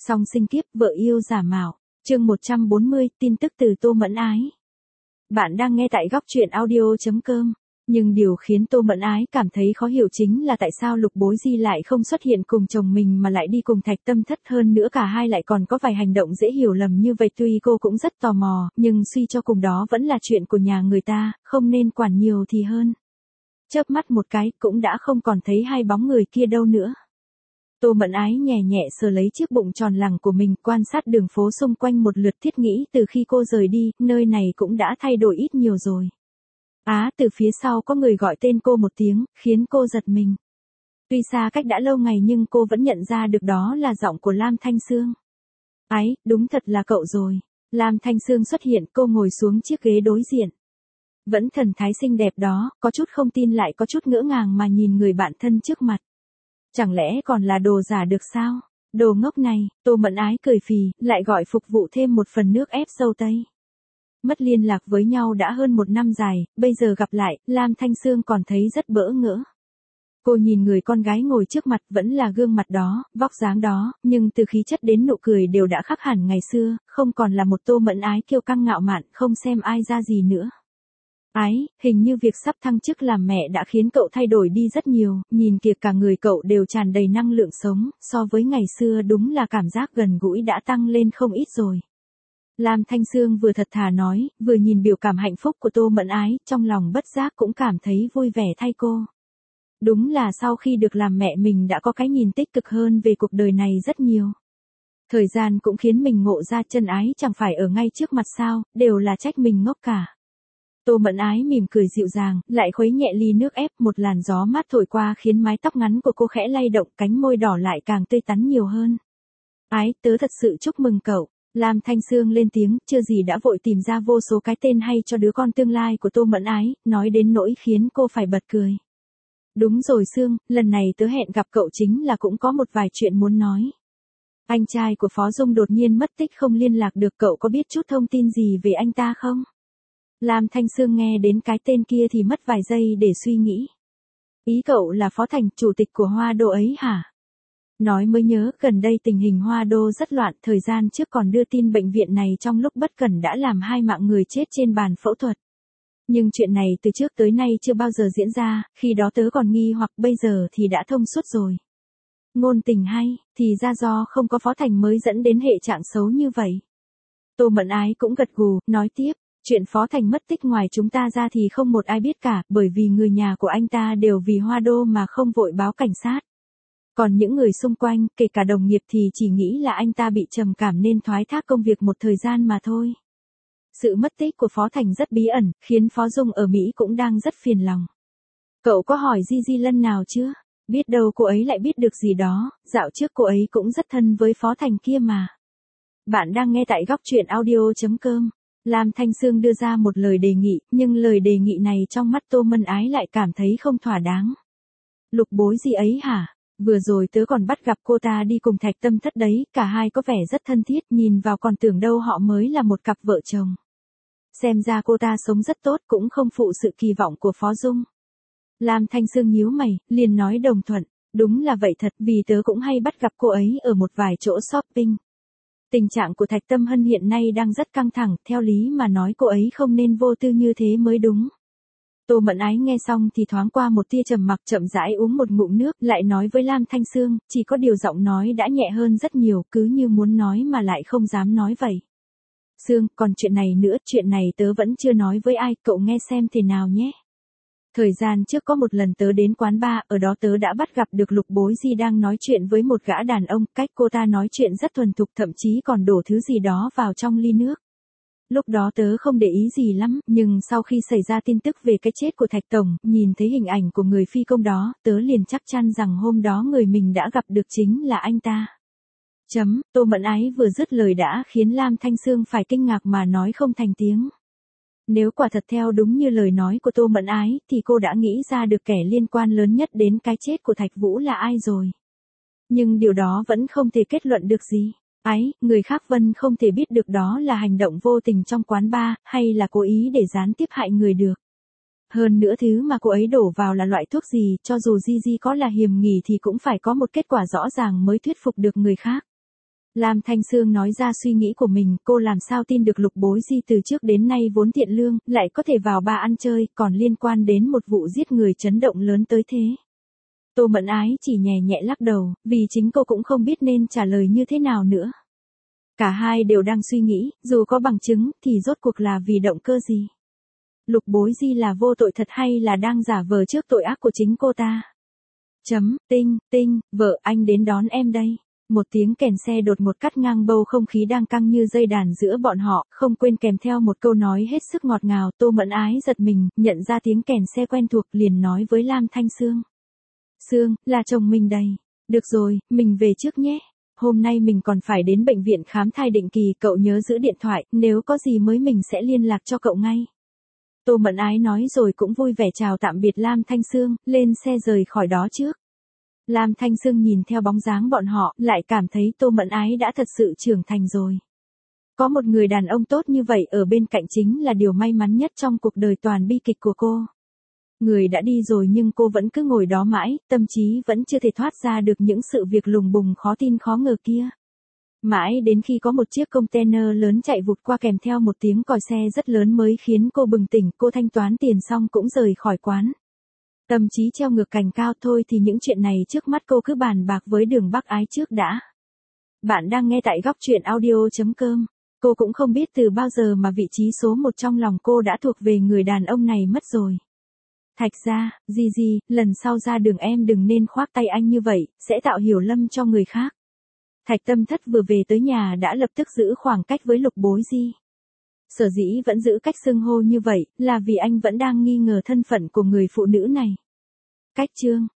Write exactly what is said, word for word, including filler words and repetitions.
Song sinh kiếp vợ yêu giả mạo. Chương một trăm bốn mươi, tin tức từ Tô Mẫn Ái. Bạn đang nghe tại góc truyện audio chấm com. Nhưng điều khiến Tô Mẫn Ái cảm thấy khó hiểu chính là tại sao Lục Bối Di lại không xuất hiện cùng chồng mình mà lại đi cùng Thạch Tâm Thất, hơn nữa cả hai lại còn có vài hành động dễ hiểu lầm như vậy. Tuy cô cũng rất tò mò, nhưng suy cho cùng đó vẫn là chuyện của nhà người ta, không nên quản nhiều thì hơn. Chớp mắt một cái, cũng đã không còn thấy hai bóng người kia đâu nữa. Tô Mẫn Ái nhẹ nhẹ sờ lấy chiếc bụng tròn lẳng của mình, quan sát đường phố xung quanh một lượt, thiết nghĩ từ khi cô rời đi, nơi này cũng đã thay đổi ít nhiều rồi. Á, từ phía sau có người gọi tên cô một tiếng, khiến cô giật mình. Tuy xa cách đã lâu ngày nhưng cô vẫn nhận ra được đó là giọng của Lam Thanh Sương. Ái, đúng thật là cậu rồi. Lam Thanh Sương xuất hiện, cô ngồi xuống chiếc ghế đối diện. Vẫn thần thái xinh đẹp đó, có chút không tin lại có chút ngỡ ngàng mà nhìn người bạn thân trước mặt. Chẳng lẽ còn là đồ giả được sao? Đồ ngốc này, Tô Mẫn Ái cười phì, lại gọi phục vụ thêm một phần nước ép dâu tây. Mất liên lạc với nhau đã hơn một năm dài, bây giờ gặp lại, Lam Thanh Sương còn thấy rất bỡ ngỡ. Cô nhìn người con gái ngồi trước mặt vẫn là gương mặt đó, vóc dáng đó, nhưng từ khí chất đến nụ cười đều đã khác hẳn ngày xưa, không còn là một Tô Mẫn Ái kiêu căng ngạo mạn, không xem ai ra gì nữa. Ái, hình như việc sắp thăng chức làm mẹ đã khiến cậu thay đổi đi rất nhiều, nhìn kìa cả người cậu đều tràn đầy năng lượng sống, so với ngày xưa đúng là cảm giác gần gũi đã tăng lên không ít rồi. Lam Thanh Sương vừa thật thà nói, vừa nhìn biểu cảm hạnh phúc của Tô Mẫn Ái, trong lòng bất giác cũng cảm thấy vui vẻ thay cô. Đúng là sau khi được làm mẹ mình đã có cái nhìn tích cực hơn về cuộc đời này rất nhiều. Thời gian cũng khiến mình ngộ ra chân ái chẳng phải ở ngay trước mặt sao, đều là trách mình ngốc cả. Tô Mẫn Ái mỉm cười dịu dàng, lại khuấy nhẹ ly nước ép, một làn gió mát thổi qua khiến mái tóc ngắn của cô khẽ lay động, cánh môi đỏ lại càng tươi tắn nhiều hơn. Ái, tớ thật sự chúc mừng cậu. Lam Thanh Sương lên tiếng, chưa gì đã vội tìm ra vô số cái tên hay cho đứa con tương lai của Tô Mẫn Ái, nói đến nỗi khiến cô phải bật cười. Đúng rồi Sương, lần này tớ hẹn gặp cậu chính là cũng có một vài chuyện muốn nói. Anh trai của Phó Dung đột nhiên mất tích không liên lạc được, cậu có biết chút thông tin gì về anh ta không? Lam Thanh Sương nghe đến cái tên kia thì mất vài giây để suy nghĩ. Ý cậu là Phó Thành, chủ tịch của Hoa Đô ấy hả? Nói mới nhớ, gần đây tình hình Hoa Đô rất loạn, thời gian trước còn đưa tin bệnh viện này trong lúc bất cẩn đã làm hai mạng người chết trên bàn phẫu thuật. Nhưng chuyện này từ trước tới nay chưa bao giờ diễn ra, khi đó tớ còn nghi hoặc, bây giờ thì đã thông suốt rồi. Ngôn tình hay, thì ra do không có Phó Thành mới dẫn đến hệ trạng xấu như vậy. Tô Mẫn Ái cũng gật gù, nói tiếp. Chuyện Phó Thành mất tích ngoài chúng ta ra thì không một ai biết cả, bởi vì người nhà của anh ta đều vì Hoa Đô mà không vội báo cảnh sát. Còn những người xung quanh, kể cả đồng nghiệp thì chỉ nghĩ là anh ta bị trầm cảm nên thoái thác công việc một thời gian mà thôi. Sự mất tích của Phó Thành rất bí ẩn, khiến Phó Dung ở Mỹ cũng đang rất phiền lòng. Cậu có hỏi Gigi Lân nào chưa? Biết đâu cô ấy lại biết được gì đó, dạo trước cô ấy cũng rất thân với Phó Thành kia mà. Bạn đang nghe tại góc truyện audio chấm com. Lam Thanh Sương đưa ra một lời đề nghị, nhưng lời đề nghị này trong mắt Tô Mẫn Ái lại cảm thấy không thỏa đáng. Lục Bối Di ấy hả? Vừa rồi tớ còn bắt gặp cô ta đi cùng Thạch Tâm Thất đấy, cả hai có vẻ rất thân thiết, nhìn vào còn tưởng đâu họ mới là một cặp vợ chồng. Xem ra cô ta sống rất tốt, cũng không phụ sự kỳ vọng của Phó Dung. Lam Thanh Sương nhíu mày, liền nói đồng thuận, đúng là vậy thật, vì tớ cũng hay bắt gặp cô ấy ở một vài chỗ shopping. Tình trạng của Thạch Tâm Hân hiện nay đang rất căng thẳng, theo lý mà nói cô ấy không nên vô tư như thế mới đúng. Tô Mẫn Ái nghe xong thì thoáng qua một tia trầm mặc, chậm rãi uống một ngụm nước, lại nói với Lam Thanh Sương, chỉ có điều giọng nói đã nhẹ hơn rất nhiều, cứ như muốn nói mà lại không dám nói vậy. Sương, còn chuyện này nữa, chuyện này tớ vẫn chưa nói với ai, cậu nghe xem thế nào nhé. Thời gian trước có một lần tớ đến quán bar, ở đó tớ đã bắt gặp được Lục Bối Di đang nói chuyện với một gã đàn ông, cách cô ta nói chuyện rất thuần thục, thậm chí còn đổ thứ gì đó vào trong ly nước. Lúc đó tớ không để ý gì lắm, nhưng sau khi xảy ra tin tức về cái chết của Thạch Tổng, nhìn thấy hình ảnh của người phi công đó, tớ liền chắc chắn rằng hôm đó người mình đã gặp được chính là anh ta. Chấm, Tô Mẫn Ái vừa dứt lời đã khiến Lam Thanh Sương phải kinh ngạc mà nói không thành tiếng. Nếu quả thật theo đúng như lời nói của Tô Mẫn Ái, thì cô đã nghĩ ra được kẻ liên quan lớn nhất đến cái chết của Thạch Vũ là ai rồi. Nhưng điều đó vẫn không thể kết luận được gì. Ái, người khác Vân không thể biết được đó là hành động vô tình trong quán bar, hay là cố ý để gián tiếp hại người được. Hơn nữa thứ mà cô ấy đổ vào là loại thuốc gì, cho dù Gigi có là hiềm nghi thì cũng phải có một kết quả rõ ràng mới thuyết phục được người khác. Lam Thanh Sương nói ra suy nghĩ của mình, cô làm sao tin được Lục Bối Di từ trước đến nay vốn thiện lương, lại có thể vào ba ăn chơi, còn liên quan đến một vụ giết người chấn động lớn tới thế. Tô Mẫn Ái chỉ nhẹ nhẹ lắc đầu, vì chính cô cũng không biết nên trả lời như thế nào nữa. Cả hai đều đang suy nghĩ, dù có bằng chứng, thì rốt cuộc là vì động cơ gì? Lục Bối Di là vô tội thật hay là đang giả vờ trước tội ác của chính cô ta? Chấm, tinh, tinh, vợ anh đến đón em đây. Một tiếng kèn xe đột ngột cắt ngang bầu không khí đang căng như dây đàn giữa bọn họ, không quên kèm theo một câu nói hết sức ngọt ngào. Tô Mẫn Ái giật mình, nhận ra tiếng kèn xe quen thuộc, liền nói với Lam Thanh Sương. Sương, là chồng mình đây. Được rồi, mình về trước nhé. Hôm nay mình còn phải đến bệnh viện khám thai định kỳ, cậu nhớ giữ điện thoại, nếu có gì mới mình sẽ liên lạc cho cậu ngay. Tô Mẫn Ái nói rồi cũng vui vẻ chào tạm biệt Lam Thanh Sương, lên xe rời khỏi đó trước. Lam Thanh Sương nhìn theo bóng dáng bọn họ, lại cảm thấy Tô Mẫn Ái đã thật sự trưởng thành rồi. Có một người đàn ông tốt như vậy ở bên cạnh chính là điều may mắn nhất trong cuộc đời toàn bi kịch của cô. Người đã đi rồi nhưng cô vẫn cứ ngồi đó mãi, tâm trí vẫn chưa thể thoát ra được những sự việc lùng bùng khó tin khó ngờ kia. Mãi đến khi có một chiếc container lớn chạy vụt qua kèm theo một tiếng còi xe rất lớn mới khiến cô bừng tỉnh, cô thanh toán tiền xong cũng rời khỏi quán. Tâm trí treo ngược cành cao, thôi thì những chuyện này trước mắt cô cứ bàn bạc với Đường Bắc Ái trước đã. Bạn đang nghe tại góc truyện audio chấm com. Cô cũng không biết từ bao giờ mà vị trí số một trong lòng cô đã thuộc về người đàn ông này mất rồi. Thạch ra, gì gì, lần sau ra đường em đừng nên khoác tay anh như vậy, sẽ tạo hiểu lầm cho người khác. Thạch Tâm Thất vừa về tới nhà đã lập tức giữ khoảng cách với Lục Bối Di. Sở dĩ vẫn giữ cách xưng hô như vậy, là vì anh vẫn đang nghi ngờ thân phận của người phụ nữ này. Cách chương